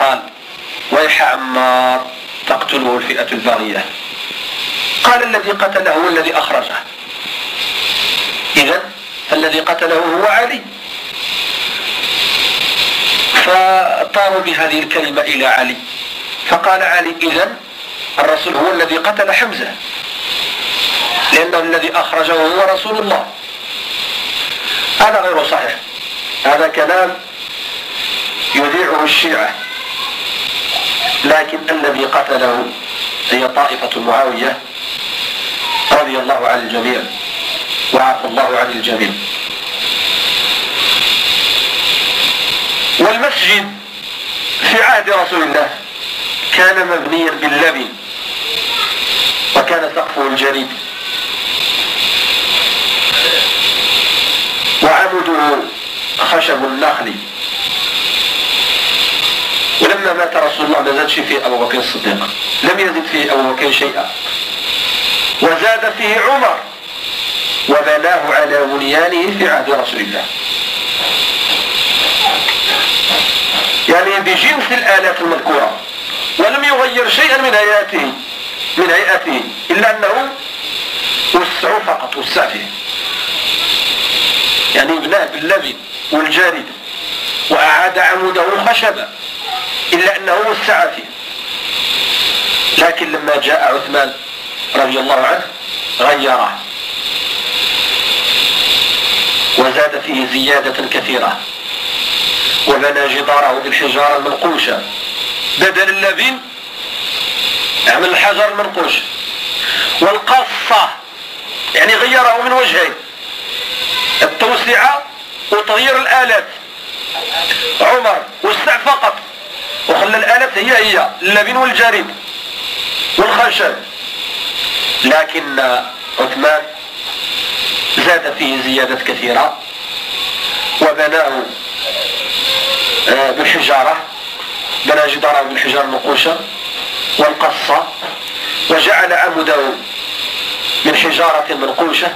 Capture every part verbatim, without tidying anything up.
قال ويح عمار تقتله الفئة الباغية. قال الذي قتله هو الذي أخرجه، إذن فالذي قتله هو علي. فطاروا بهذه الكلمة إلى علي، فقال علي إذن الرسول هو الذي قتل حمزة لأنه الذي أخرجه هو رسول الله. هذا غير صحيح، هذا كلام يذيعه الشيعة، لكن الذي قتله هي طائفة معاوية رضي الله عن الجميع وعفى الله عن الجميع. والمسجد في عهد رسول الله كان مبنيا باللبن وكان سقفه الجريد وعمده خشب النخل. ولما مات رسول الله ما زادش فيه أبو بكر الصديق، لم يزد فيه أبو بكر شيئا، وزاد فيه عمر وبناه على بنيانه في عهد رسول الله، يعني بجنس الآلات المذكورة، ولم يغير شيئا من هيئته من هيئته إلا أنه وسعوا فقط، وسع فيه، يعني بناه باللبن والجارد وأعاد عموده خشبا، إلا أنه وسع فيه. لكن لما جاء عثمان رضي الله عنه غيره وزاد فيه زيادة كثيرة، وبنى جداره بالحجارة المنقوشة بدل اللبن عمل الحجر المنقوش. والقصة يعني غيره من وجهين، التوسعة وتغيير الآلات. عمر وسع فقط وخلى الآلات هي هي اللبن والجريد والخشب، لكن عثمان زاد فيه زيادة كثيرة وبناه بالحجارة، بنى جداره بالحجارة المنقوشة والقصة، وجعل عمده من حجارة منقوشة،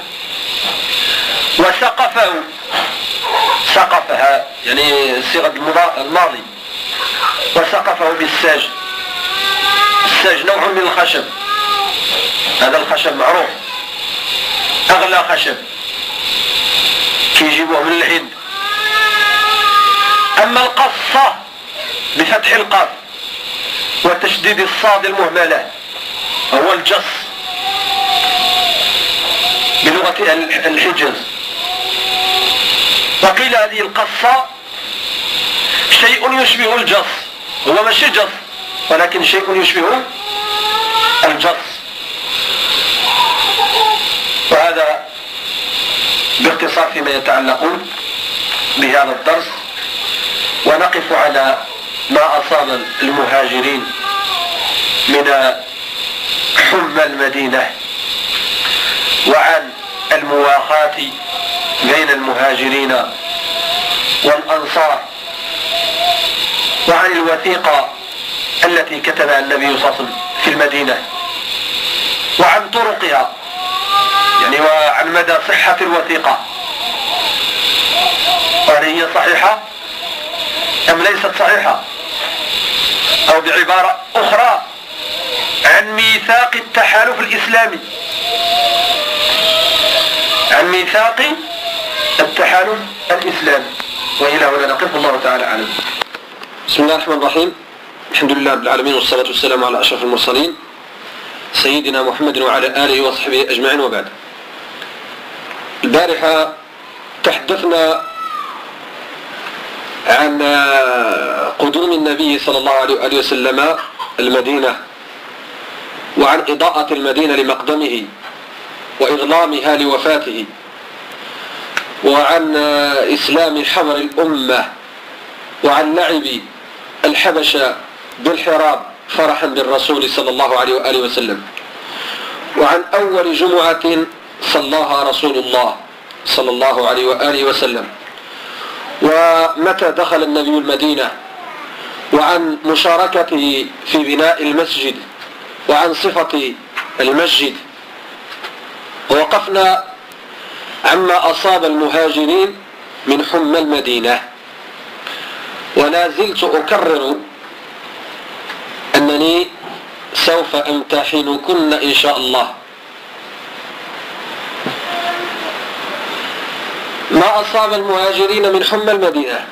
وسقفه سقفها يعني صيغة الماضي، وسقفه بالساج. الساج نوع من الخشب، هذا الخشب معروف أغلى خشب كيجيبوه من الهند. أما القصة بفتح القاف وتشديد الصاد المهملة هو الجص بلغة الحجاز. وقيل هذه القصة شيء يشبه الجص، هو ماشي جص ولكن شيء يشبه الجص. وهذا باختصار فيما يتعلق بهذا الدرس، ونقف على ما أصاب المهاجرين من حمى المدينة، وعن المواخاة بين المهاجرين والأنصار، وعن الوثيقة التي كتبها النبي صلى الله عليه وسلم في المدينة، وعن طرقها يعني وعن مدى صحة الوثيقة، وهل هي صحيحة أم ليست صحيحة، أو بعبارة أخرى عن ميثاق التحالف الإسلامي، عن ميثاق التحالف الإسلامي. وإلى هنا نقف، الله تعالى أعلم. بسم الله الرحمن الرحيم، الحمد لله رب العالمين، والصلاة والسلام على أشرف المرسلين سيدنا محمد وعلى آله وصحبه أجمعين، وبعد. البارحة تحدثنا عن قدوم النبي صلى الله عليه وسلم المدينة، وعن إضاءة المدينة لمقدمه وإظلامها لوفاته، وعن إسلام حبر الأمة، وعن لعب الحبشة بالحراب فرحا بالرسول صلى الله عليه وآله وسلم، وعن أول جمعة صلاها رسول الله صلى الله عليه وآله وسلم، ومتى دخل النبي المدينة، وعن مشاركته في بناء المسجد، وعن صفة المسجد. ووقفنا عما أصاب المهاجرين من حمى المدينة، ولا زلت أكرر أنني سوف أمتحنكن إن شاء الله. ما أصاب المهاجرين من حمى المدينة.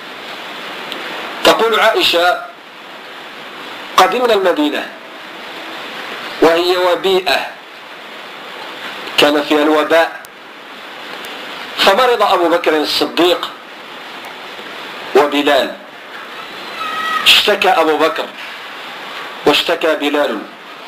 تقول عائشة: قدمنا المدينة وهي وبيئة كان فيها الوباء، فمرض أبو بكر الصديق وبلال. اشتكى أبو بكر واشتكى بلال،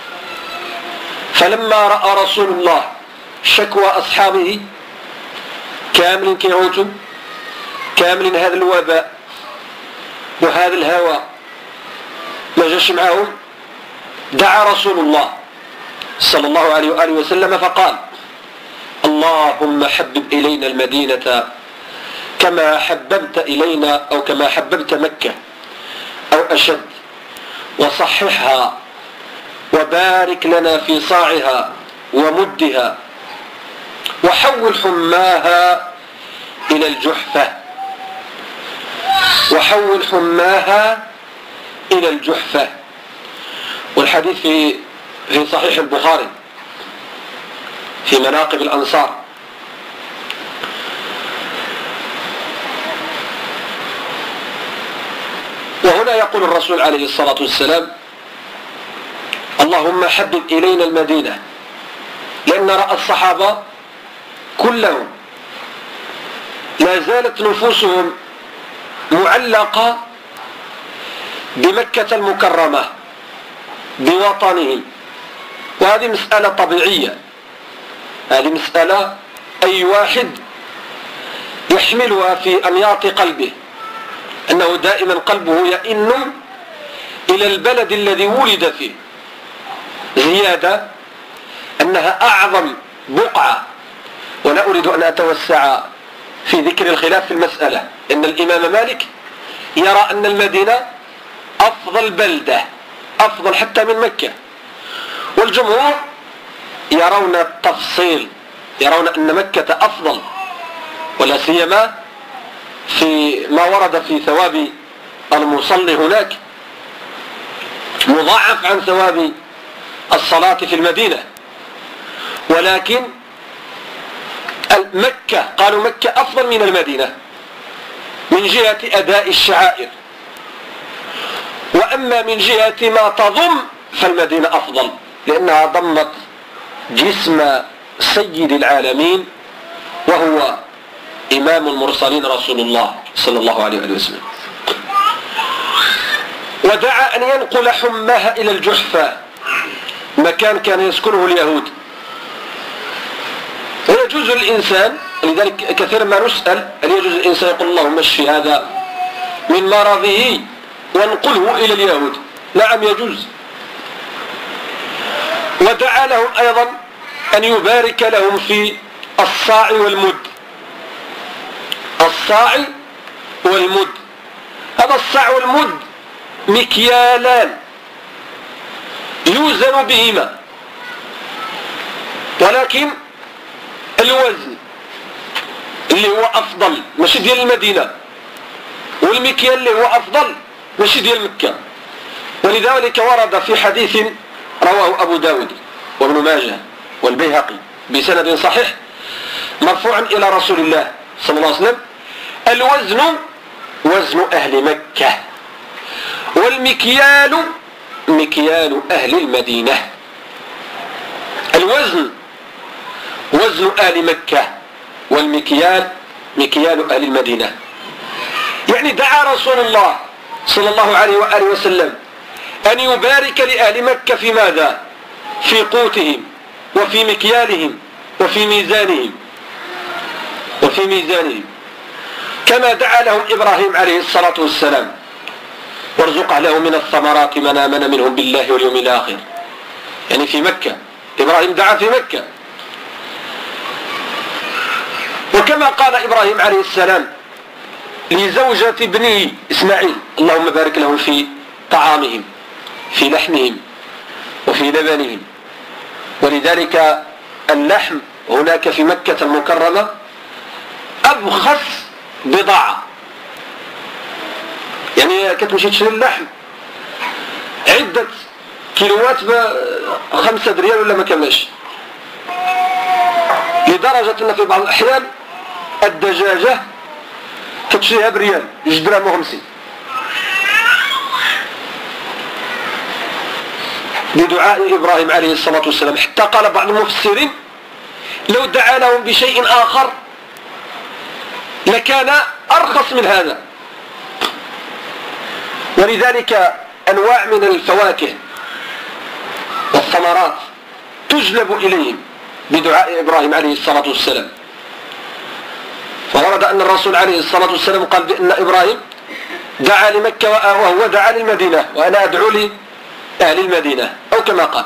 فلما رأى رسول الله شكوى أصحابه كامل كيعوتوا كامل هذا الوباء وهذا الهوى ما جاش معهم، دعا رسول الله صلى الله عليه وآله وسلم فقال: اللهم حبب إلينا المدينة كما حببت إلينا أو كما حببت مكة أو أشد، وصححها وبارك لنا في صاعها ومدها، وحول حماها إلى الجحفة وحول حماها إلى الجحفة. والحديث في في صحيح البخاري في مناقب الأنصار. وهنا يقول الرسول عليه الصلاة والسلام: اللهم حبب إلينا المدينة، لأن رأى الصحابة كلهم لا زالت نفوسهم معلقة بمكة المكرمة بوطنهم، وهذه مسألة طبيعية، هذه مسألة أي واحد يحملها في أنياط قلبه، أنه دائما قلبه يئن إلى البلد الذي ولد فيه، زيادة أنها أعظم بقعة. ولا أريد أن أتوسع في ذكر الخلاف في المسألة، إن الإمام مالك يرى أن المدينة أفضل بلدة، أفضل حتى من مكة، والجمهور يرون التفصيل، يرون أن مكة أفضل، ولا سيما في ما ورد في ثواب المصلي هناك مضاعف عن ثواب الصلاة في المدينة. ولكن مكة قالوا مكة أفضل من المدينة من جهة أداء الشعائر، وأما من جهة ما تضم فالمدينة أفضل، لأنها ضمت جسم سيد العالمين وهو إمام المرسلين رسول الله صلى الله عليه وسلم. ودعا أن ينقل حماها إلى الجحفة، مكان كان يسكنه اليهود. ويجوز الإنسان، لذلك كثيرا ما نسأل هل يجوز الإنسان يقول اللهم اشفي هذا من مرضه وانقله إلى اليهود؟ نعم يجوز. ودعا لهم أيضا أن يبارك لهم في الصاع والمد. الصاع والمد، هذا الصاع والمد مكيالان يوزن بهما، ولكن الوزن اللي هو أفضل ماشي ديال المدينة، والمكيال اللي هو أفضل ماشي ديال مكة. ولذلك ورد في حديث رواه أبو داود وابن ماجه والبيهقي بسند صحيح مرفوعا إلى رسول الله صلى الله عليه وسلم: الوزن وزن أهل مكة، والمكيال مكيال أهل المدينة. الوزن وزن أهل مكة، والمكيال مكيال أهل المدينة. يعني دعا رسول الله صلى الله عليه وآله وسلم أن يبارك لأهل مكة في ماذا؟ في قوتهم وفي مكيالهم وفي ميزانهم وفي ميزانهم، كما دعا لهم إبراهيم عليه الصلاة والسلام: وارزق له من الثمرات من آمن منهم بالله واليوم الآخر. يعني في مكة، إبراهيم دعا في مكة. وكما قال إبراهيم عليه السلام لزوجة ابنه إسماعيل: اللهم بارك لهم في طعامهم في لحمهم وفي لبنهم. ولذلك اللحم هناك في مكة المكرمة أبخس بضاعة، يعني كتمشي تشري اللحم عد ستة كيلوات بخمسة ريال ولا ما كماش، لدرجة أن في بعض الأحيان الدجاجة تشريها بريال جوج دراهم وخمسين لدعاء إبراهيم عليه الصلاة والسلام. حتى قال بعض المفسرين لو دعا لهم بشيء آخر لكان أرخص من هذا. ولذلك أنواع من الفواكه والثمرات تجلب إليهم بدعاء إبراهيم عليه الصلاة والسلام. فورد أن الرسول عليه الصلاة والسلام قال بأن إبراهيم دعا لمكة وهو دعا للمدينة، وأنا أدعو لأهل المدينة، أو كما قال.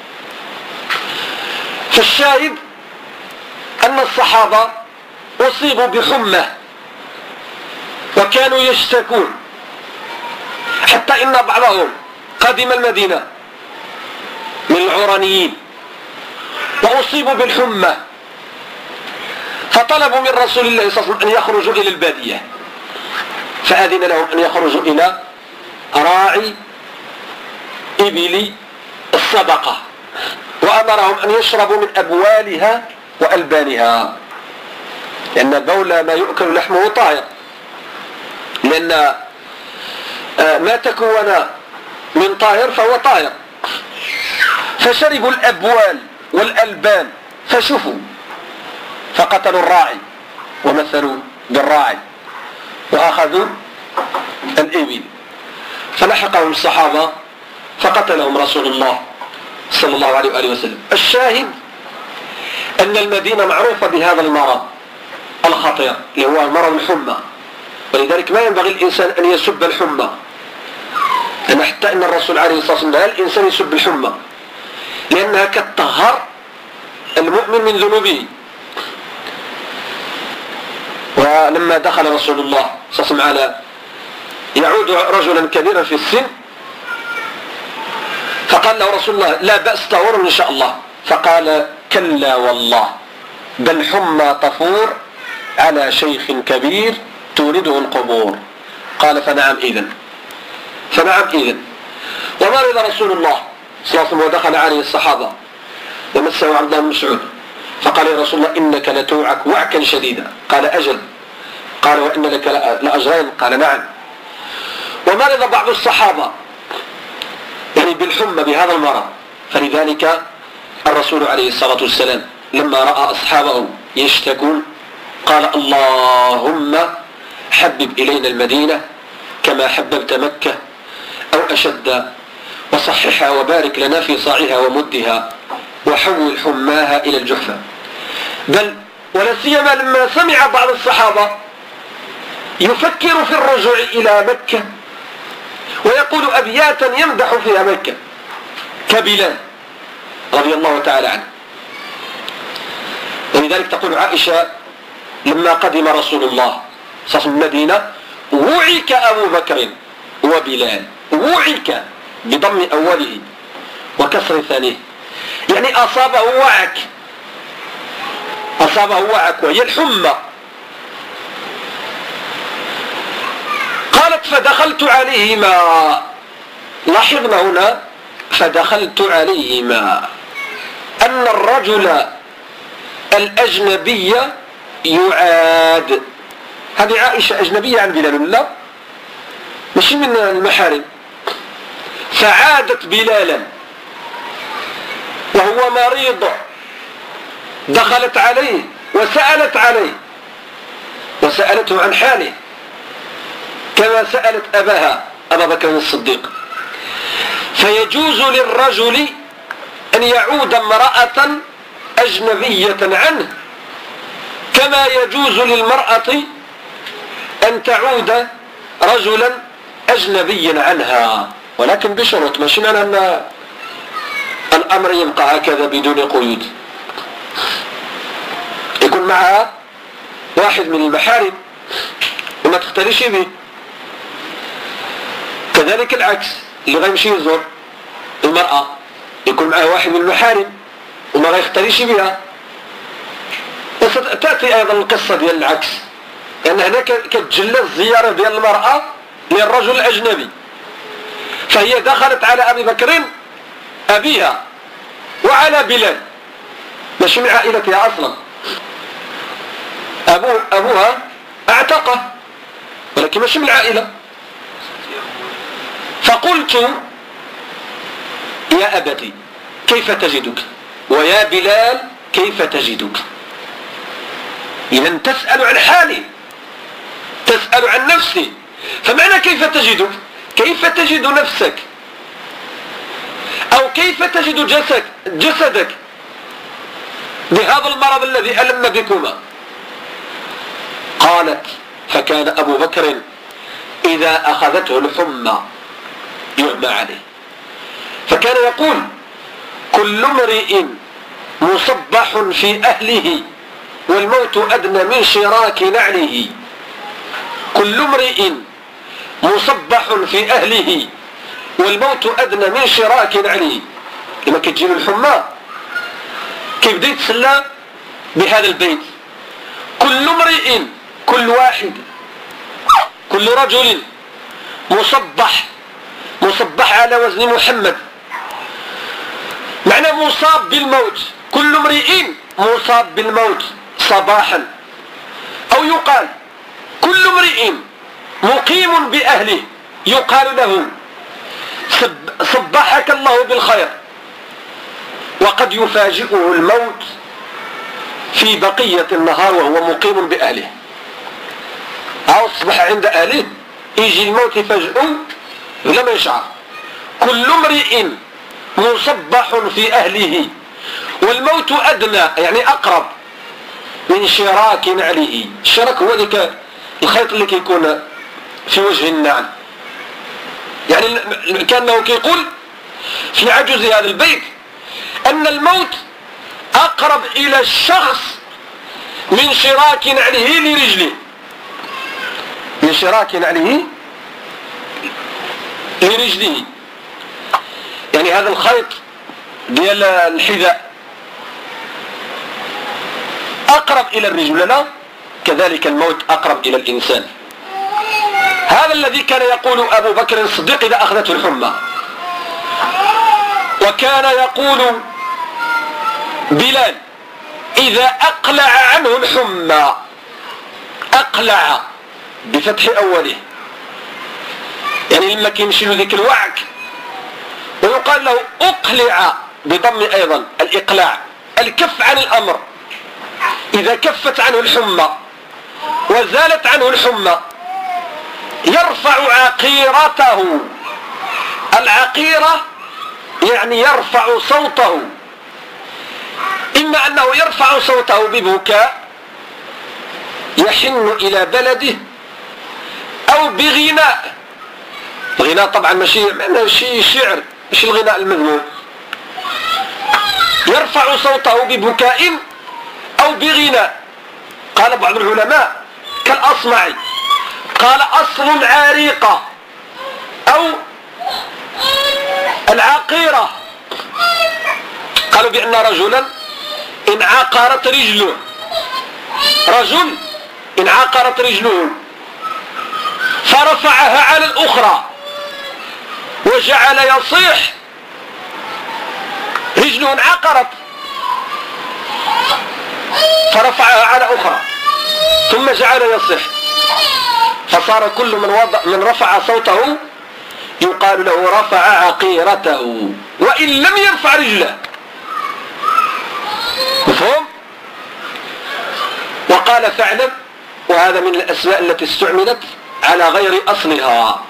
فالشاهد أن الصحابة أصيبوا بحمى وكانوا يشتكون، حتى إن بعضهم قدم المدينة من العرانيين وأصيبوا بالحمى، فطلبوا من رسول الله صلى الله عليه وسلم أن يخرجوا إلى البادية، فأذن لهم أن يخرجوا إلى راعي إبل الصدقة، وأمرهم أن يشربوا من أبوالها وألبانها، لأن بول ما يؤكل لحمه طاهر، لأن ما تكون من طاهر فهو طاهر. فشربوا الأبوال والألبان فشفوا، فقتلوا الراعي ومثلوا بالراعي وأخذوا الإبل، فلحقهم الصحابة فقتلهم رسول الله صلى الله عليه وآله وسلم. الشاهد أن المدينة معروفة بهذا المرض الخطير اللي هو مرض الحمى، ولذلك ما ينبغي الإنسان أن يسب الحمى، أن حتى أن الرسول عليه الصلاة والسلام نهى الإنسان يسب الحمى، لأنها كتطهر المؤمن من ذنوبه. ولما دخل رسول الله صلى الله عليه وسلم على يعود رجلا كبيرا في السن، فقال له رسول الله لا بأس طهور إن شاء الله، فقال كلا والله بل حمى طفور على شيخ كبير تورده القبور. قال فنعم إذن فنعم إذن ومرض رسول الله صلى الله عليه وسلم ودخل عليه الصحابة ومسه عبد الله بن مسعود، فقال يا رسول الله إنك لتوعك وعكا شديدا، قال أجل، قال وإن لك لأجرين، قال نعم. ومرض بعض الصحابة يعني بالحمى بهذا المرض، فلذلك الرسول عليه الصلاة والسلام لما رأى أصحابه يشتكون قال اللهم حبب إلينا المدينة كما حببت مكة أو أشد، وصححها وبارك لنا في صاعها ومدها، وحول حماها إلى الجحفة. بل ولا سيما لما سمع بعض الصحابة يفكر في الرجوع إلى مكة ويقول أبياتا يمدح فيها مكة كبلال رضي الله تعالى عنه. ولذلك تقول عائشة لما قدم رسول الله صلى الله عليه وسلم المدينة وعك أبو بكر وبلال، وعك بضم أوله وكسر ثانيه، يعني أصابه وعك، أصابه وعك وهي الحمى. قالت فدخلت عليهما، لاحظنا هنا فدخلت عليهما أن الرجل الأجنبي يعاد. هذه عائشة أجنبية عن بلال لا مش من المحارم، فعادت بلالا وهو مريض، دخلت عليه وسألت عليه وسألته عن حاله كما سألت أباها أبا بكر الصديق. فيجوز للرجل أن يعود امرأة أجنبية عنه كما يجوز للمرأة أن تعود رجلا أجنبيا عنها، ولكن بشروط، ماشي معنى أن الأمر يبقى هكذا بدون قيود. يكون معها واحد من المحارم وما تختلش به، كذلك العكس اللي غيمشي يزور المرأة يكون معها واحد من المحارم وما غيختلش بها. وستأتي أيضا القصة ديال العكس، لأن هنا كتجلى الزيارة ديال المرأة للرجل الأجنبي، فهي دخلت على أبي بكر أبيها وعلى بلال، مش من عائلتها أصلا، أبو أبوها اعتقه ولكن مش من العائلة. فقلت يا أبتي كيف تجدك، ويا بلال كيف تجدك. إذا تسأل عن حالي، تسأل عن نفسي. فمعنى كيف تجدك، كيف تجد نفسك، أو كيف تجد جسد جسدك بهذا المرض الذي ألم بكما. قالت فكان أبو بكر إذا أخذته الحمى يغمى عليه، فكان يقول كل امرئ مصبح في أهله والموت أدنى من شراك نعله. كل امرئ مصبح في أهله والموت أدنى من شراك نعله. لما كتجيله الحمى كيبدا يتسلى بهذا البيت، كل امرئ، كل واحد، كل رجل مصبح، مصبح على وزن محمد، معنى مصاب بالموت، كل امرئ مصاب بالموت صباحا. أو يقال كل امرئ مقيم بأهله يقال له صبحك الله بالخير، وقد يفاجئه الموت في بقية النهار وهو مقيم بأهله. أو أصبح عند أهله يجي الموت يفاجئه لم يشعر. كل امرئ مصبح في أهله والموت أدنى يعني أقرب من شراك نعله. الشراك هو ذلك الخيط اللي كيكون في وجه النعل، يعني كأنه كيقول في عجز هذا البيت أن الموت أقرب إلى الشخص من شراك نعله لرجله، من شراك نعله لرجله. يعني هذا الخيط ديال الحذاء أقرب إلى الرجل، لا كذلك الموت أقرب إلى الإنسان. هذا الذي كان يقول أبو بكر الصديق إذا أخذته الحمى. وكان يقول بلال إذا أقلع عنه الحمى، أقلع بفتح أوله، يعني لما كيمشي له ذيك الوعك. ويقال له أقلع بضم أيضا الإقلاع، الكف عن الأمر. إذا كفت عنه الحمى وزالت عنه الحمى يرفع عقيرته. العقيرة يعني يرفع صوته، إما أنه يرفع صوته ببكاء يحن إلى بلده، أو بغناء. الغناء طبعا ماشي ماشي شعر، ماشي الغناء المذموم. يرفع صوته ببكاء أو بغناء. قال بعض العلماء كالأصمعي قال أصل عريقة أو العقيرة. قالوا بأن رجلا انعقرت رجله، رجل انعقرت رجله فرفعها على الأخرى وجعل يصيح، رجله انعقرت فرفعها على أخرى ثم جعل يصيح، فصار كل من, وضع من رفع صوته يقال له رفع عقيرته وإن لم يرفع رجله. مفهوم؟ وقال فاعلم، وهذا من الأسماء التي استعملت على غير أصلها،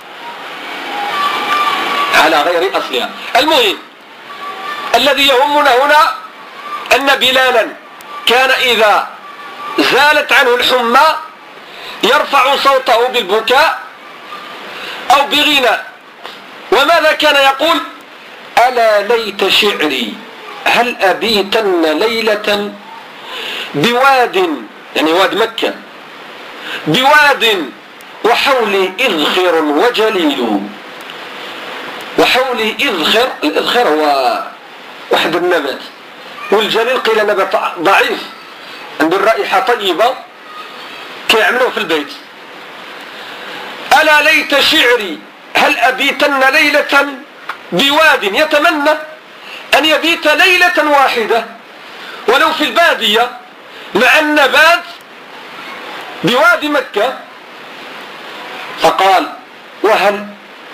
على غير أصلها. المهم الذي يهمنا هنا أن بلالا كان إذا زالت عنه الحمى يرفع صوته بالبكاء أو بغناء. وماذا كان يقول؟ ألا ليت شعري هل أبيتن ليلة بواد، يعني واد مكة، بواد وحولي إذخر وجليل. وحولي إذخر، الإذخر هو واحد النبات، والجليل قيل نبات ضعيف عنده الرائحة طيبة كيعملوه في البيت. ألا ليت شعري هل أبيتن ليلة بواد، يتمنى أن يبيت ليلة واحدة ولو في البادية مع النبات بوادي مكة. فقال وهل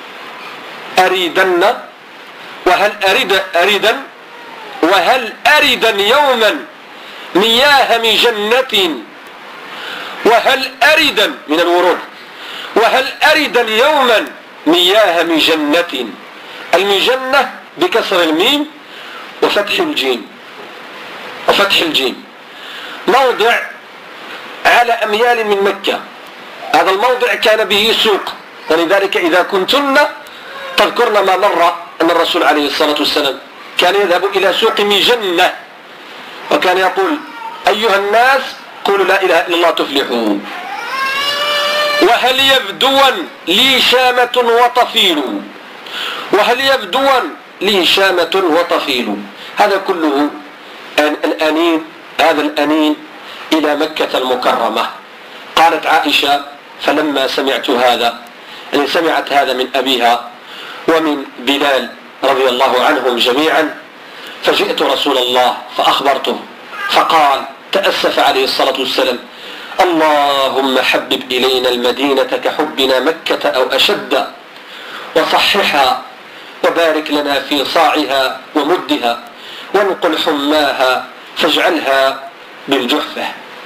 أريدن وهل أريد أريدن وهل أريدا يوما مياه من جنة وهل أريدا من الورود وهل أريدا يوما مياه من جنة. المجنة بكسر الميم وفتح الجيم وفتح الجيم موضع على أميال من مكة. هذا الموضع كان به سوق، ولذلك إذا كنتن تذكرن ما مر أن الرسول عليه الصلاة والسلام كان يذهب إلى سوق مجنة وكان يقول أيها الناس قولوا لا إله إلا الله تفلحون. وهل يبدون لي شامة وطفيل وهل يبدون لي شامة وطفيل. هذا كله الأنين هذا الأنين إلى مكة المكرمة. قالت عائشة فلما سمعت هذا، يعني سمعت هذا من أبيها ومن بلال رضي الله عنهم جميعا، فجئت رسول الله فأخبرته فقال تأسف عليه الصلاة والسلام اللهم حبب إلينا المدينة كحبنا مكة أو أشد وصححها وبارك لنا في صاعها ومدها وانقل حماها فاجعلها بالجحفة.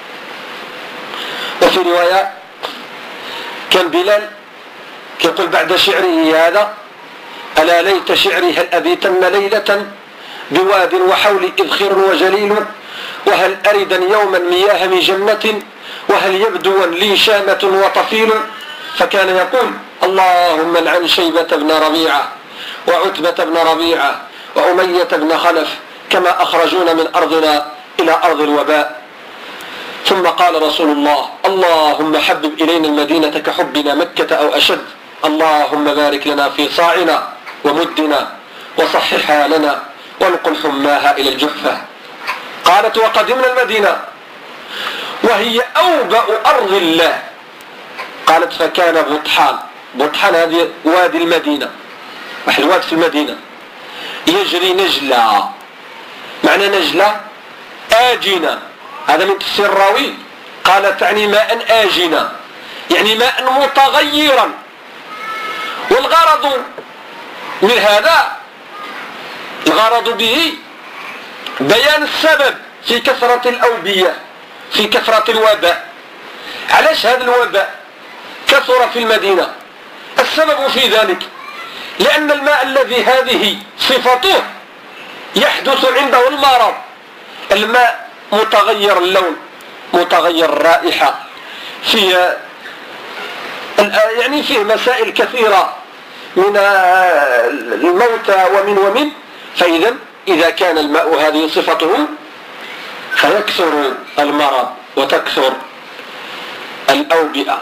وفي رواية كان بلال يقول بعد شعره هذا ألا ليت شعري هل أبيتن ليلة بواد وحولي إذخر وجليل وهل أردا يوما مياه من جنة وهل يبدو لي شامة وطفيل. فكان يقول اللهم لعن شيبة بن ربيعة وعتبة بن ربيعة وأمية بن خلف كما أخرجونا من أرضنا إلى أرض الوباء. ثم قال رسول الله اللهم حبب إلينا المدينة كحبنا مكة أو أشد اللهم بارك لنا في صاعنا ومدنا وصححها لنا وانقل حماها إلى الجحفة. قالت وقدمنا المدينة وهي أوبأ أرض الله. قالت فكان بطحان، بطحان هذه وادي المدينة واحد واد في المدينة يجري نجلة، معنى نجلة آجنة، هذا من تفسير الراوي قال تعني ماء آجنة يعني ماء متغيرا. والغرض من هذا الغرض به بيان السبب في كثرة الأوبية في كثرة الوباء. علاش هذا الوباء كثر في المدينة؟ السبب في ذلك لأن الماء الذي هذه صفته يحدث عنده المرض. الماء متغير اللون متغير الرائحة فيه يعني فيه مسائل كثيرة من الموتى ومن ومن فإذا إذا كان الماء هذه صفته فيكثر المرض وتكثر الأوبئة.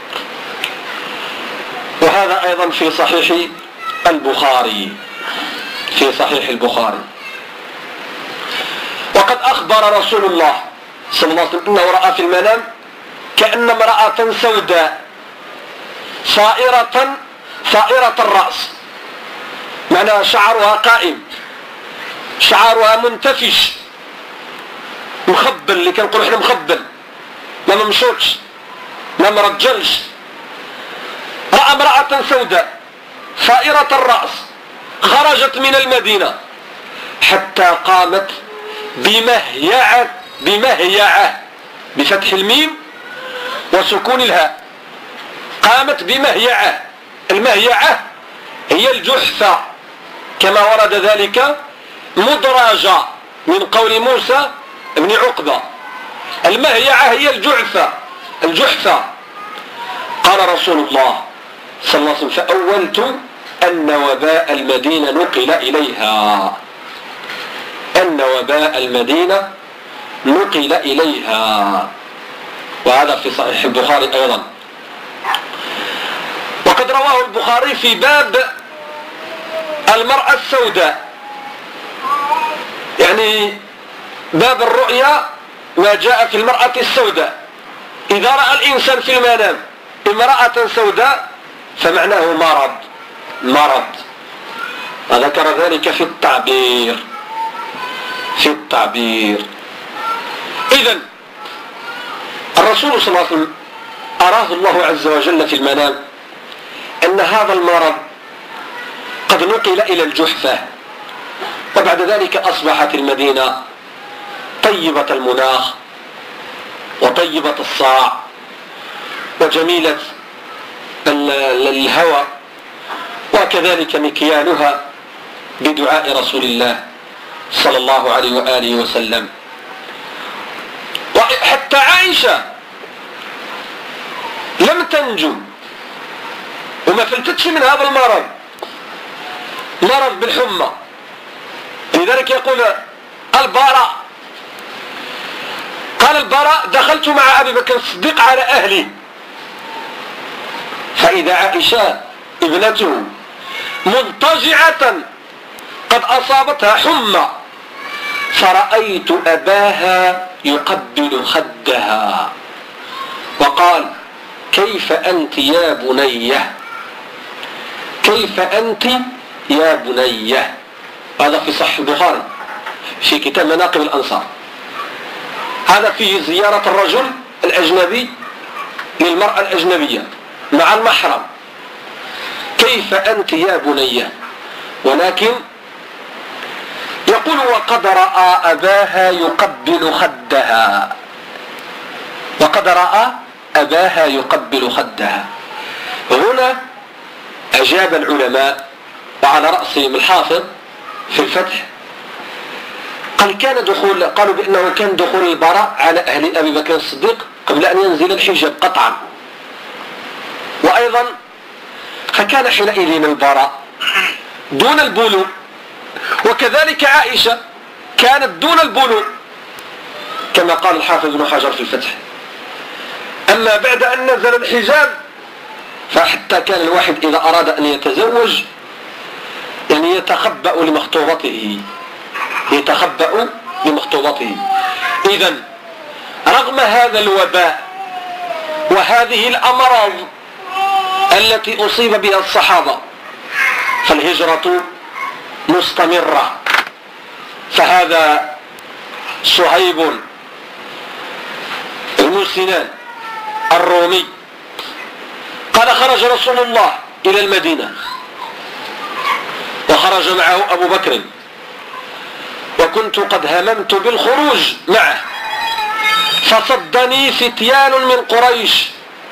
وهذا أيضا في صحيح البخاري في صحيح البخاري. وقد أخبر رسول الله صلى الله عليه وسلم أنه رأى في المنام كأن امرأة سوداء صائرة صائرة الرأس، معنى شعرها قائم شعرها منتفش مخبل، اللي كنقولوا احنا مخبل ما ممشوطش ما مرجلش. رأى امرأة سوداء صائرة الرأس خرجت من المدينة حتى قامت بمهيعة بمهيعة بفتح الميم وسكون الهاء. قامت بمهيعة، المهيعة هي الجحفة كما ورد ذلك مدرجة من قول موسى بن عقبة. المهيعة هي الجحفة الجحفة. قال رسول الله صلى الله عليه وسلم فأولت أن وباء المدينة نقل إليها أن وباء المدينة نقل إليها. وهذا في صحيح البخاري أيضا. وقد رواه البخاري في باب المرأة السوداء، يعني باب الرؤيا ما جاء في المرأة السوداء. إذا رأى الإنسان في المنام امرأة سوداء فمعناه مرض مرض، وذكر ذلك في التعبير في التعبير إذن الرسول صلى الله عليه وسلم أراه الله عز وجل في المنام أن هذا المرض قد نقل إلى الجحفة، وبعد ذلك أصبحت المدينة طيبة المناخ وطيبة الصاع وجميلة الهوى، وكذلك مكيالها بدعاء رسول الله صلى الله عليه وآله وسلم. وحتى عائشة لم تنجو وما فلتتش من هذا المرض، مرض بالحمى. لذلك يقول البراء، قال البراء دخلت مع أبي بكر الصديق على أهلي فإذا عائشة ابنته مضطجعة قد أصابتها حمى، فرأيت أباها يقبل خدها وقال كيف أنت يا بنية، كيف أنت يا بنية. هذا في صحيح البخاري في كتاب مناقب الأنصار. هذا فيه زيارة الرجل الأجنبي للمرأة الأجنبية مع المحرم، كيف أنت يا بنية. ولكن يقول وقد رأى أباها يقبل خدها، وقد رأى أباها يقبل خدها. هنا أجاب العلماء وعلى رأسهم الحافظ في الفتح، قال كان دخول قالوا بأنه كان دخول البراء على أهل أبي بكر الصديق قبل أن ينزل الحجاب قطعا، وأيضا فكان حينئذ البراء دون البلوغ، وكذلك عائشة كانت دون البلوغ كما قال الحافظ ابن حجر في الفتح. أما بعد أن نزل الحجاب فحتى كان الواحد إذا أراد أن يتزوج يعني يتخبأ لمخطوبته يتخبأ لمخطوبته. إذن رغم هذا الوباء وهذه الأمراض التي أصيب بها الصحابة فالهجرة مستمرة. فهذا صهيب بن سنان الرومي قال خرج رسول الله إلى المدينة وخرج معه أبو بكر، وكنت قد هممت بالخروج معه فصدني فتيان من قريش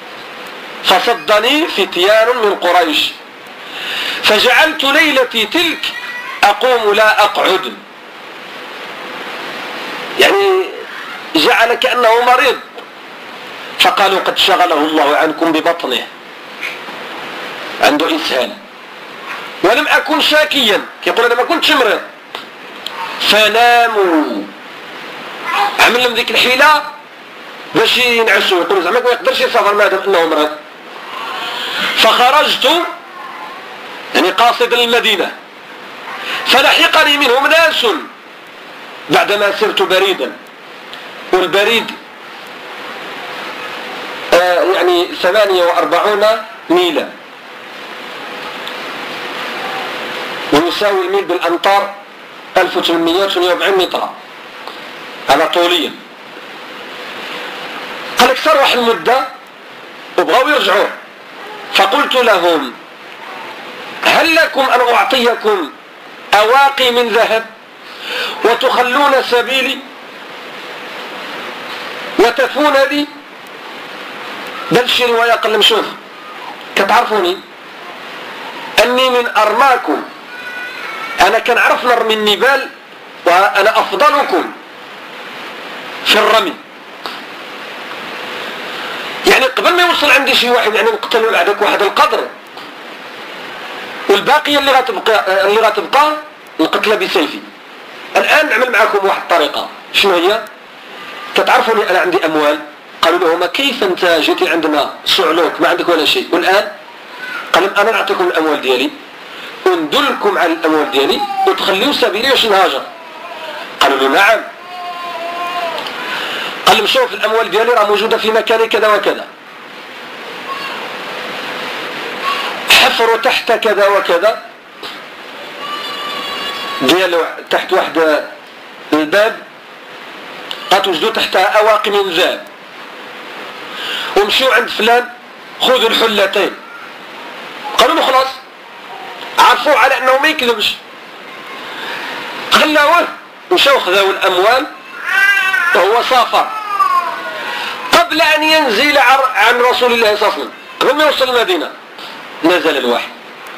فصدني فتيان من قريش فجعلت ليلتي تلك أقوم لا أقعد، يعني جعل كأنه مريض. فقالوا قد شغله الله عنكم ببطنه، عنده إسهال، ولم أكن شاكيا، يقول أنا ما كنتش مريض. فناموا، عمل لهم ذيك الحيلة باش ينعسوا، يقولوا زعما ما يقدرش يسافر ما دام انه مريض. فخرجت يعني قاصدا المدينة، فلحقني منهم ناس بعدما سرت بريدا، والبريد آه يعني ثمانية وأربعون ميلا، ويساوي الميل بالأمتار ألف وثمانمائة وثمانية وأربعين مترا، هذا طوليا. قال لك سرح المدة وبغاو يرجعوا، فقلت لهم هل لكم أن أعطيكم أواقي من ذهب وتخلون سبيلي وتفون لي؟ بل شي رواية قال لهم شوف كتعرفوني أني من أرماكم، أنا كنعرف نرمي النبال وأنا أفضلكم في الرمي، يعني قبل ما يوصل عندي شي واحد يعني نقتلوا بعدك واحد القدر، والباقية اللي غتبقى اللي غتبقى نقتلها بسيفي. الآن نعمل معكم واحد الطريقة، شنو هي؟ كتعرفوني أنا عندي أموال. قالوا لهم كيف أنت جيتي عندنا صعلوك ما عندك ولا شيء، والآن قال أنا نعطيكم الأموال ديالي وندلكم على الأموال ديالي وتخليوا سبيلي باش نهاجر. قالوا له نعم. قال لهم شوف الأموال ديالي راه موجودة في مكان كذا وكذا، حفروا تحت كذا وكذا ديالو تحت واحد الباب قد وجدوا تحتها أواقي من ذهب، ومشيوا عند فلان خذوا الحلتين، قالوا له خلاص عرفوا على انه ما يكذبش، خلاوه مشاو خذاو الاموال وهو سافر. قبل ان ينزل عن رسول الله صلى الله عليه وسلم قبل ما يوصل المدينة نزل الوحي.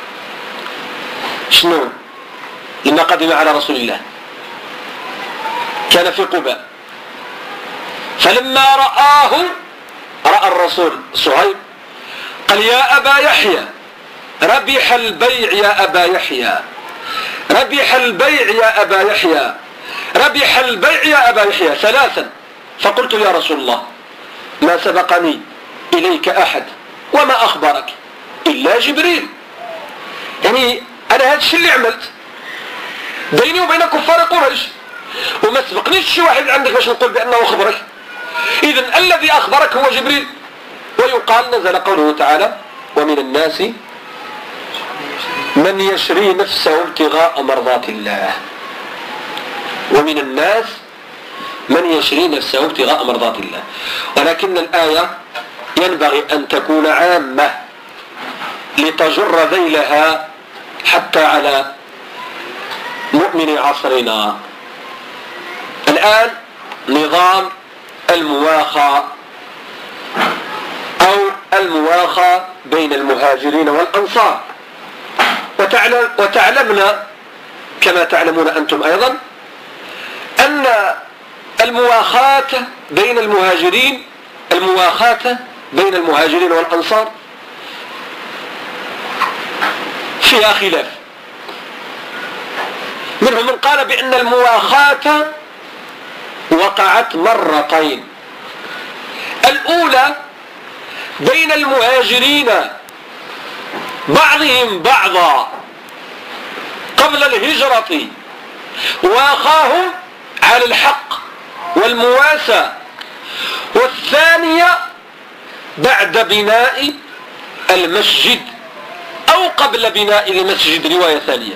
شنو؟ لما قدم على رسول الله كان في قباء، فلما رآه رأى الرسول صهيب قال يا أبا يحيى ربح البيع يا أبا يحيى، ربح البيع يا أبا يحيى، ربح البيع يا أبا يحيى ثلاثا. فقلت يا رسول الله ما سبقني إليك أحد وما أخبرك إلا جبريل، يعني أنا هذا الشيء اللي عملت بيني وبين كفار قريش وما سبقنيش شي واحد عندك باش نقول بأنه أخبرك، إذن الذي أخبرك هو جبريل. ويقال نزل قوله تعالى ومن الناس من يشري نفسه ابتغاء مرضات الله، ومن الناس من يشري نفسه ابتغاء مرضات الله. ولكن الآية ينبغي أن تكون عامة لتجر ذيلها حتى على مؤمن عصرنا. الآن نظام المواخاة أو المواخاة بين المهاجرين والأنصار، وتعلم وتعلمنا كما تعلمون أنتم أيضا أن المواخاة بين المهاجرين المواخاة بين المهاجرين والأنصار فيها خلاف. منهم من قال بأن المواخاة وقعت مرتين، الأولى بين المهاجرين بعضهم بعضا قبل الهجرة واخاهم على الحق والمواساة، والثانية بعد بناء المسجد أو قبل بناء المسجد، رواية ثانية.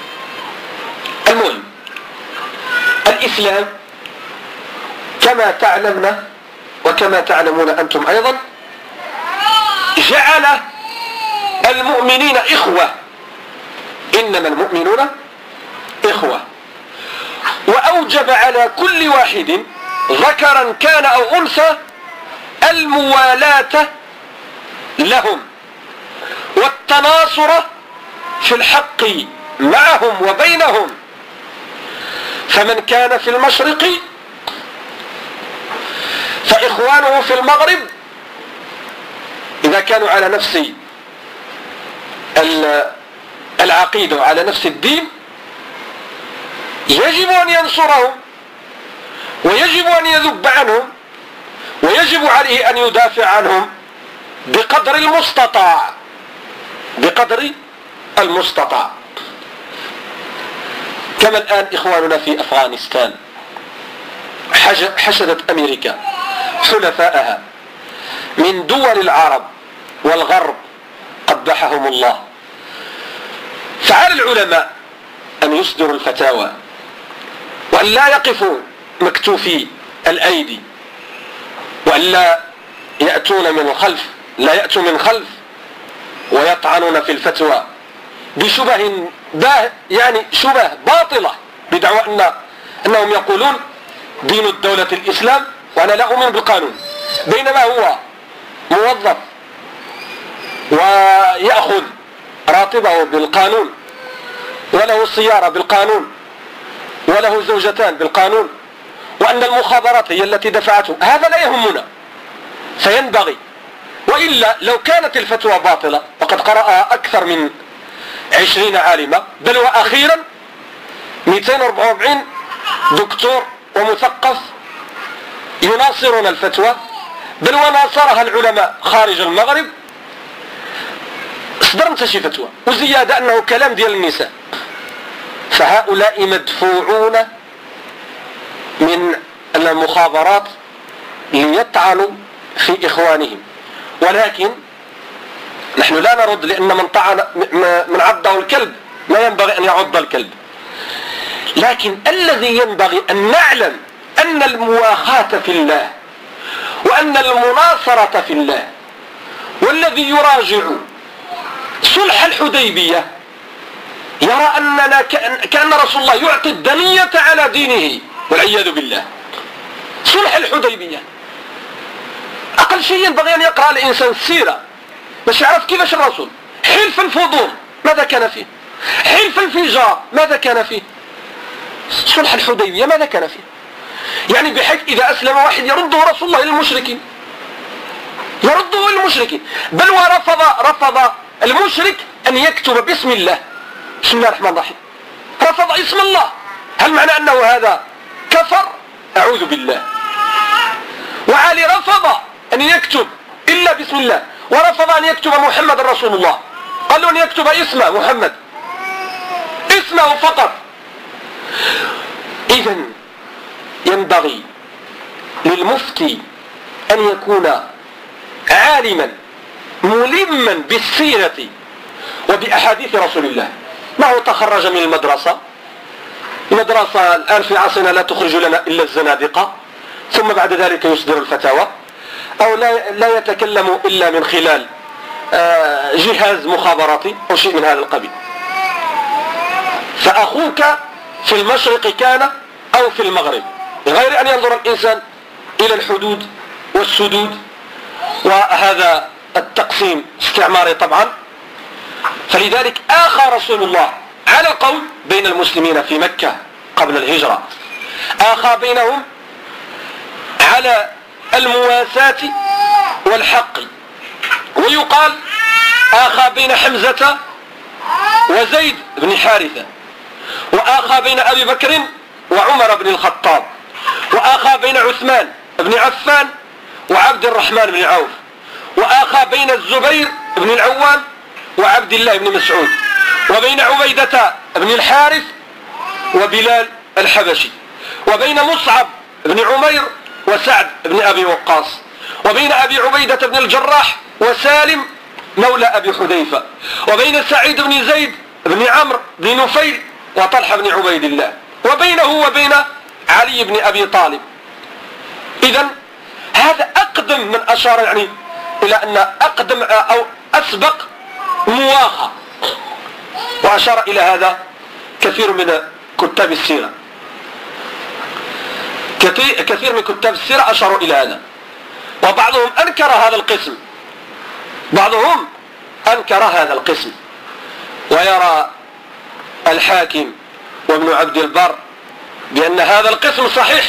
المهم الإسلام كما تعلمنا وكما تعلمون أنتم أيضا جعل المؤمنين إخوة، إنما المؤمنون إخوة، وأوجب على كل واحد ذكرا كان أو أنثى الموالاة لهم والتناصر في الحق معهم وبينهم. فمن كان في المشرق فإخوانه في المغرب إذا كانوا على نفس العقيدة وعلى نفس الدين يجب أن ينصرهم ويجب أن يذب عنهم ويجب عليه أن يدافع عنهم بقدر المستطاع بقدر المستطاع. كما الآن إخواننا في أفغانستان حشدت أمريكا حلفاءها من دول العرب والغرب قبحهم الله، فعلى العلماء أن يصدروا الفتاوى وأن لا يقفوا مكتوفي الأيدي وأن لا يأتون من الخلف لا يأتوا من خلف ويطعنون في الفتوى بشبه يعني شبه باطلة بدعوى أن أنهم يقولون دين الدولة الإسلام وأنا لا أؤمن بالقانون، بينما هو موظف ويأخذ راتبه بالقانون وله السيارة بالقانون وله زوجتان بالقانون، وأن المخابرات هي التي دفعته. هذا لا يهمنا، فينبغي، وإلا لو كانت الفتوى باطلة وقد قرأها أكثر من عشرين عالمة بل وأخيرا مئتين وأربعة وأربعين دكتور ومثقف يناصرون الفتوى، بل وناصرها العلماء خارج المغرب، صدرت شي فتوى وزيادة أنه كلام ديال النساء. فهؤلاء مدفوعون من المخابرات ليطعنوا في إخوانهم، ولكن نحن لا نرد، لأن من طعن من عضه الكلب ما ينبغي أن يعض الكلب. لكن الذي ينبغي أن نعلم أن المواخاة في الله وأن المناصرة في الله، والذي يراجع صلح الحديبية يرى أننا كأن رسول الله يعطي الدنية على دينه والعياذ بالله. صلح الحديبية أقل شيء ينبغي أن يقرأ الإنسان السيرة باش يعرف كيفاش الرسول. حلف الفضول ماذا كان فيه؟ حلف الفجار ماذا كان فيه؟ صلح الحديبية ماذا كان فيه؟ يعني بحيث إذا أسلم واحد يرده رسول الله للمشركين، يرده للمشركين، بل ورفض رفض المشرك أن يكتب باسم الله، بسم الله الرحمن الرحيم، رفض اسم الله. هل معنى أنه هذا كفر؟ أعوذ بالله. وعلي رفض أن يكتب إلا بسم الله، ورفض أن يكتب محمد رسول الله، قال له أن يكتب اسمه محمد، اسمه فقط. إذن ينبغي للمفتي أن يكون عالما ملما بالسيرة وبأحاديث رسول الله. ما هو تخرج من المدرسة، المدرسة الآن في عصرنا لا تخرج لنا إلا الزنادقة، ثم بعد ذلك يصدر الفتاوى، أو لا, لا يتكلم إلا من خلال جهاز مخابراتي أو شيء من هذا القبيل. فأخوك في المشرق كان أو في المغرب، غير أن ينظر الإنسان إلى الحدود والسدود، وهذا التقسيم استعماري طبعا. فلذلك آخى رسول الله على قول بين المسلمين في مكة قبل الهجرة، آخى بينهم على المواساة والحق. ويقال آخى بين حمزة وزيد بن حارثة، وآخى بين أبي بكر وعمر بن الخطاب، وآخى بين عثمان بن عفان وعبد الرحمن بن عوف، وآخى بين الزبير بن العوام وعبد الله بن مسعود، وبين عبيدة بن الحارث وبلال الحبشي، وبين مصعب بن عمير وسعد بن أبي وقاص، وبين أبي عبيدة بن الجراح وسالم مولى أبي حذيفة، وبين سعيد بن زيد بن عمرو بن نفيل وطلحة بن عبيد الله، وبينه وبين علي بن أبي طالب. إذن هذا أقدم من أشار يعني إلى أن أقدم أو أسبق مواخى، وأشار إلى هذا كثير من كتاب السيرة، كثير من كتاب السيرة أشاروا إلى هذا، وبعضهم أنكر هذا القسم، بعضهم أنكر هذا القسم، ويرى الحاكم وابن عبد البر بأن هذا القسم صحيح.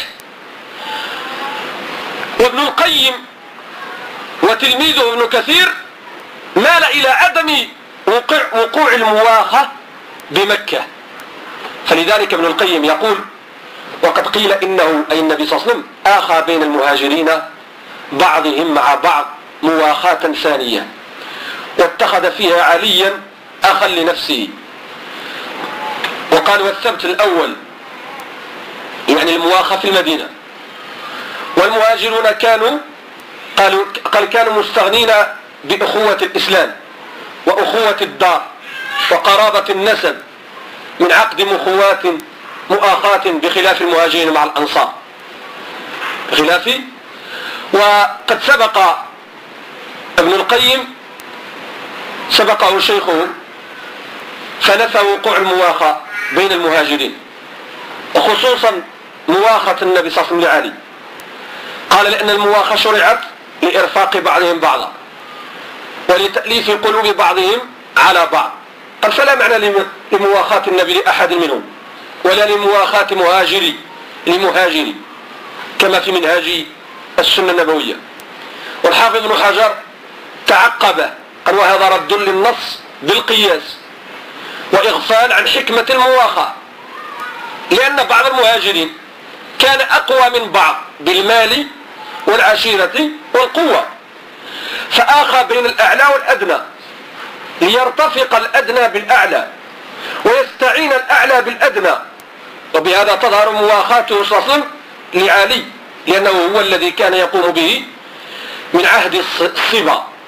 وابن القيم وتلميذه ابن كثير مال إلى عدم وقوع, وقوع المواخة بمكة. فلذلك ابن القيم يقول: وقد قيل إنه أي النبي صلى الله عليه وسلم آخى بين المهاجرين بعضهم مع بعض مواخاة ثانية، واتخذ فيها عليا أخا لنفسه. وقال: والثبت الأول يعني المواخاة في المدينة، والمهاجرون كانوا قالوا قال كانوا مستغنين بأخوة الإسلام وأخوة الدار وقرابة النسب من عقد مخوات مؤاخاة، بخلاف المهاجرين مع الأنصار بخلاف. وقد سبق ابن القيم سبقه شيخه فنفى وقوع المواخاة بين المهاجرين، وخصوصا مواخاة النبي صلى الله عليه وسلم لعلي. قال: لأن المواخاة شرعت لإرفاق بعضهم بعضا ولتأليف قلوب بعضهم على بعض. قال: فلا معنى لمواخاة النبي لأحد منهم، ولا لمواخاة مهاجري لمهاجري، كما في منهاج السنة النبوية. والحافظ ابن حجر تعقب قال: وهذا رد للنص بالقياس وإغفال عن حكمة المواخاة، لأن بعض المهاجرين كان أقوى من بعض بالمال والعشيرة والقوة، فآخى بين الأعلى والأدنى ليرتفق الأدنى بالأعلى ويستعين الأعلى بالأدنى. وبهذا تظهر مواخاته صلى الله عليه وسلم لعلي، لأنه هو الذي كان يقوم به من عهد الصبا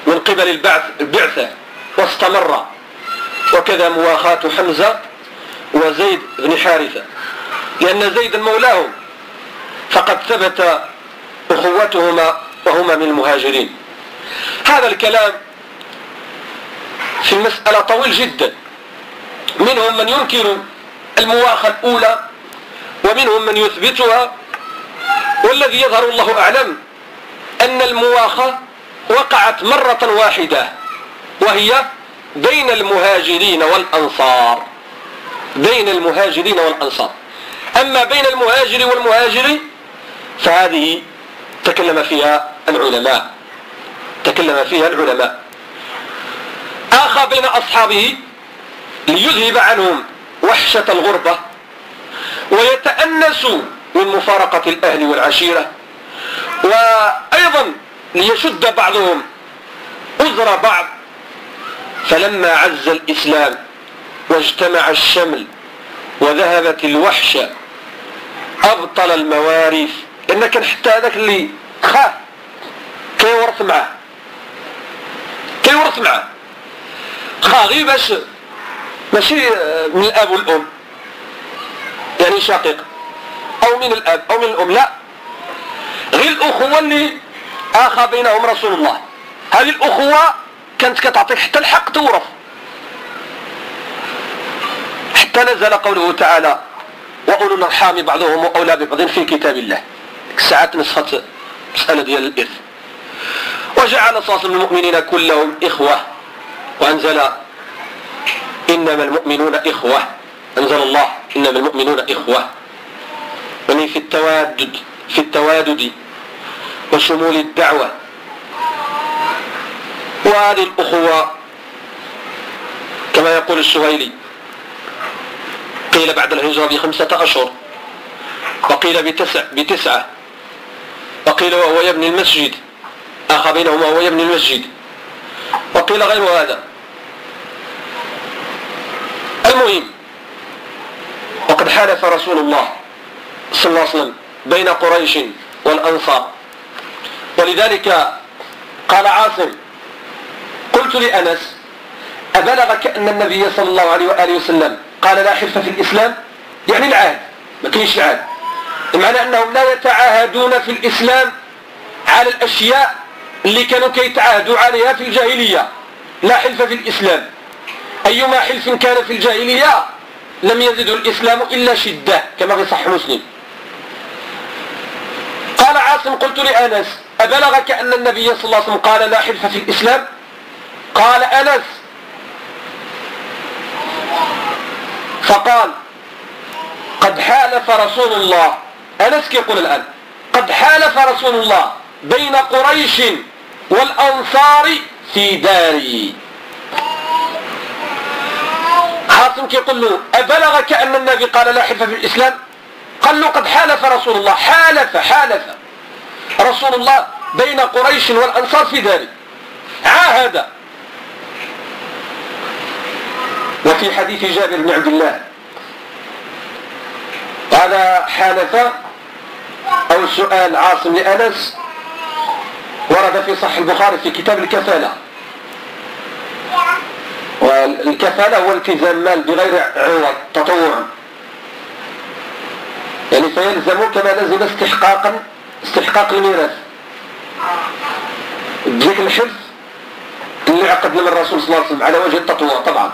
من قبل البعث البعثة واستمر، وكذا مواخاة حمزة وزيد بن حارثة، لأن زيد مولاهم فقد ثبت أخوتهما وهما من المهاجرين. هذا الكلام في المسألة طويل جدا، منهم من ينكر المواخاة الأولى ومنهم من يثبتها، والذي يظهر الله أعلم أن المواخاة وقعت مرة واحدة، وهي بين المهاجرين والأنصار، بين المهاجرين والأنصار. أما بين المهاجر والمهاجر فهذه تكلم فيها العلماء تكلم فيها العلماء آخى بين أصحابه ليذهب عنهم وحشة الغربة ويتأنسوا من مفارقة الأهل والعشيرة، وأيضا ليشد بعضهم أزر بعض. فلما عز الإسلام واجتمع الشمل وذهبت الوحشة أبطل المواريث، لأن كان حتى هذاك اللي خاف كيورث معه كيورث معه خا غير باش ماشي من الأب والأم يعني شقيق، أو من الأب أو من الأم، لا، غير الأخوة اللي آخى بينهم رسول الله. هذه الأخوة كانت كتعطيك حتى الحق تورث، حتى نزل قوله تعالى وأولو الأرحام بعضهم أولى ببعض في كتاب الله. ساعات نسخت مسألة ديال الإرث. وجعل صاص المؤمنين كلهم إخوة، وأنزل إنما المؤمنون إخوة، أنزل الله إنما المؤمنون إخوة، يعني في التوادد في التوادد وشمول الدعوة. وهذه الأخوة كما يقول السهيلي قيل بعد الهجرة بخمسة أشهر، وقيل بتسع بتسعة، وقيل وهو يبني المسجد، أخى بينهما وهو يبني المسجد، وقيل غير هذا. المهم، وقد حالف رسول الله صلى الله عليه وسلم بين قريش والأنصار، ولذلك قال عاصم قلت لأنس أبلغك أن النبي صلى الله عليه وآله وسلم قال لا حلف في الإسلام؟ يعني العهد، ما كاينش العهد، بمعنى أنهم لا يتعاهدون في الإسلام على الأشياء اللي كانوا كيتعاهدوا عليها في الجاهلية. لا حلف في الإسلام، أيما حلف كان في الجاهلية لم يزده الإسلام إلا شدة، كما في صحيح مسلم. قال عاصم قلت لأنس أبلغك أن النبي صلى الله عليه وسلم قال لا حلف في الإسلام؟ قال أنس فقال قد حالف رسول الله، أنس كيقول الآن قد حالف رسول الله بين قريش والأنصار في داري. عاصم كيقول له أبلغك أن النبي قال لا حلف في الإسلام؟ قال له قد حالف رسول الله، حالف حالف رسول الله بين قريش والأنصار في داري، عاهد. وفي حديث جابر بن عبد الله هذا حالف أو سؤال عاصم لأنس ورد في صحيح البخاري في كتاب الكفالة. والكفالة هو التزام مال بغير عوض تطوع، يعني فيلزم كما لزم استحقاقا استحقاق الميراث. ديك الحلف اللي عقدنا من الرسول صلى الله عليه وسلم على وجه التطوع طبعا.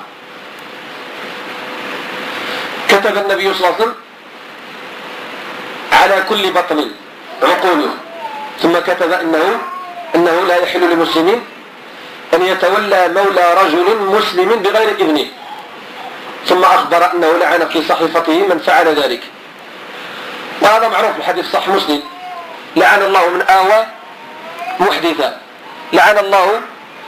كتب النبي صلى الله عليه وسلم على كل بطن عقوله، ثم كتب انه انه لا يحل للمسلمين ان يتولى مولى رجل مسلم بغير اذنه، ثم اخبر انه لعن في صحيفته من فعل ذلك. وهذا معروف الحديث صح مسلم، لعن الله من آوى محدثا، لعن الله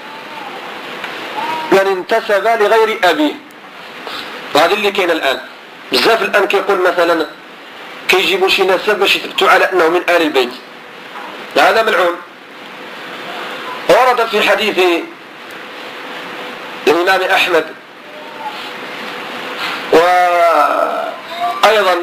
من انتسب لغير أبيه. وهذا اللي كاين الآن بزاف، الآن كيقول مثلا كيجيبوا شي نسب باش يثبتوا على أنه من آل البيت، هذا ملعون. ورد في حديث الإمام أحمد وأيضا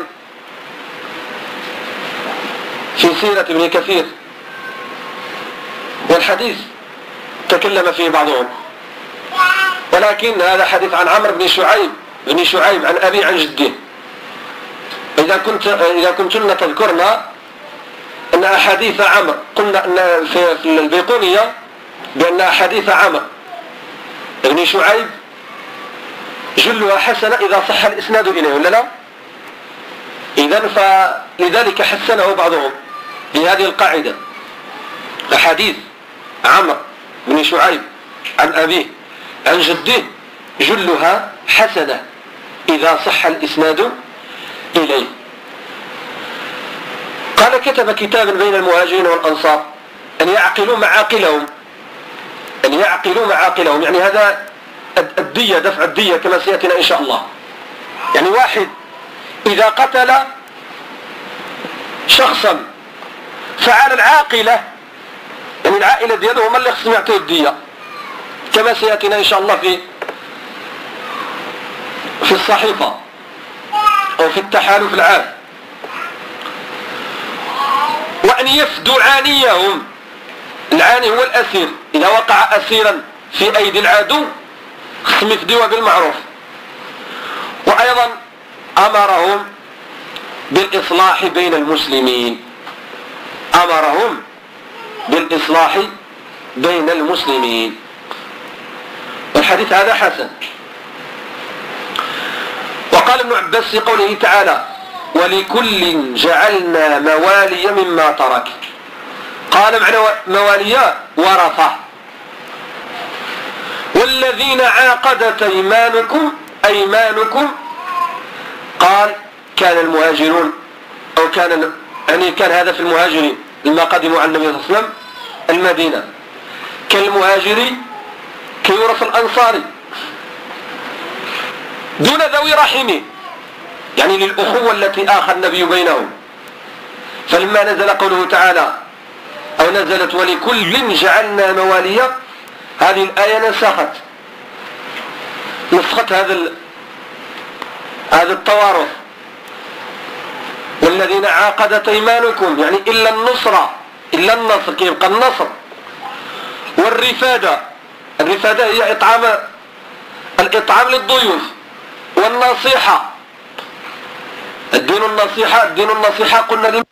في سيرة ابن كثير، والحديث تكلم فيه بعضهم، ولكن هذا حديث عن عمرو بن شعيب بن شعيب عن أبي عن جده. إذا كنت إذا كنتن تذكرنا أن أحاديث عمرو قلنا أن في البيقونية بأن أحاديث عمرو بن شعيب جلها حسنة إذا صح الإسناد إليه ولا لا؟ إذن فلذلك حسنه بعضهم بهذه القاعدة: أحاديث عمرو بن شعيب عن أبيه عن جده جلها حسنة إذا صح الإسناد إليه. قال: كتب كتابا بين المهاجرين والأنصار أن يعقلوا معاقلهم، أن يعقلوا معاقلهم، يعني هذا الدية، دفع الدية كما سيأتينا إن شاء الله. يعني واحد إذا قتل شخصا فعلى العاقلة، يعني العائلة دياله هم اللي خصهم يعطيه الدية كما سيأتينا إن شاء الله في في الصحيفة أو في التحالف العام. وأن يفدوا عانيهم، العاني هو الأسير، إذا وقع أسيرا في أيدي العدو خصهم يفدوه بالمعروف. وأيضا أمرهم بالإصلاح بين المسلمين، أمرهم بالإصلاح بين المسلمين. والحديث هذا حسن. وقال ابن عباس في قوله تعالى: ولكل جعلنا موالي مما ترك. قال معنى مواليا ورثة. والذين عاقدت أيمانكم أيمانكم قال كان المهاجرون أو كان يعني كان هذا في المهاجرين لما قدموا على النبي صلى الله عليه وسلم المدينة، كالمهاجري كيورث الأنصاري دون ذوي رحمه، يعني للأخوة التي آخى النبي بينهم. فلما نزل قوله تعالى أو نزلت ولكل جعلنا مواليا، هذه الآية نسخت نسخت هذا هذا التوارث. والذين عاقدت أيمانكم يعني إلا النصرة، إلا النصر، كيبقى النصر. والرفادة، الرفادة هي إطعام الإطعام للضيوف. والنصيحة، الدين النصيحة، الدين النصيحة قلنا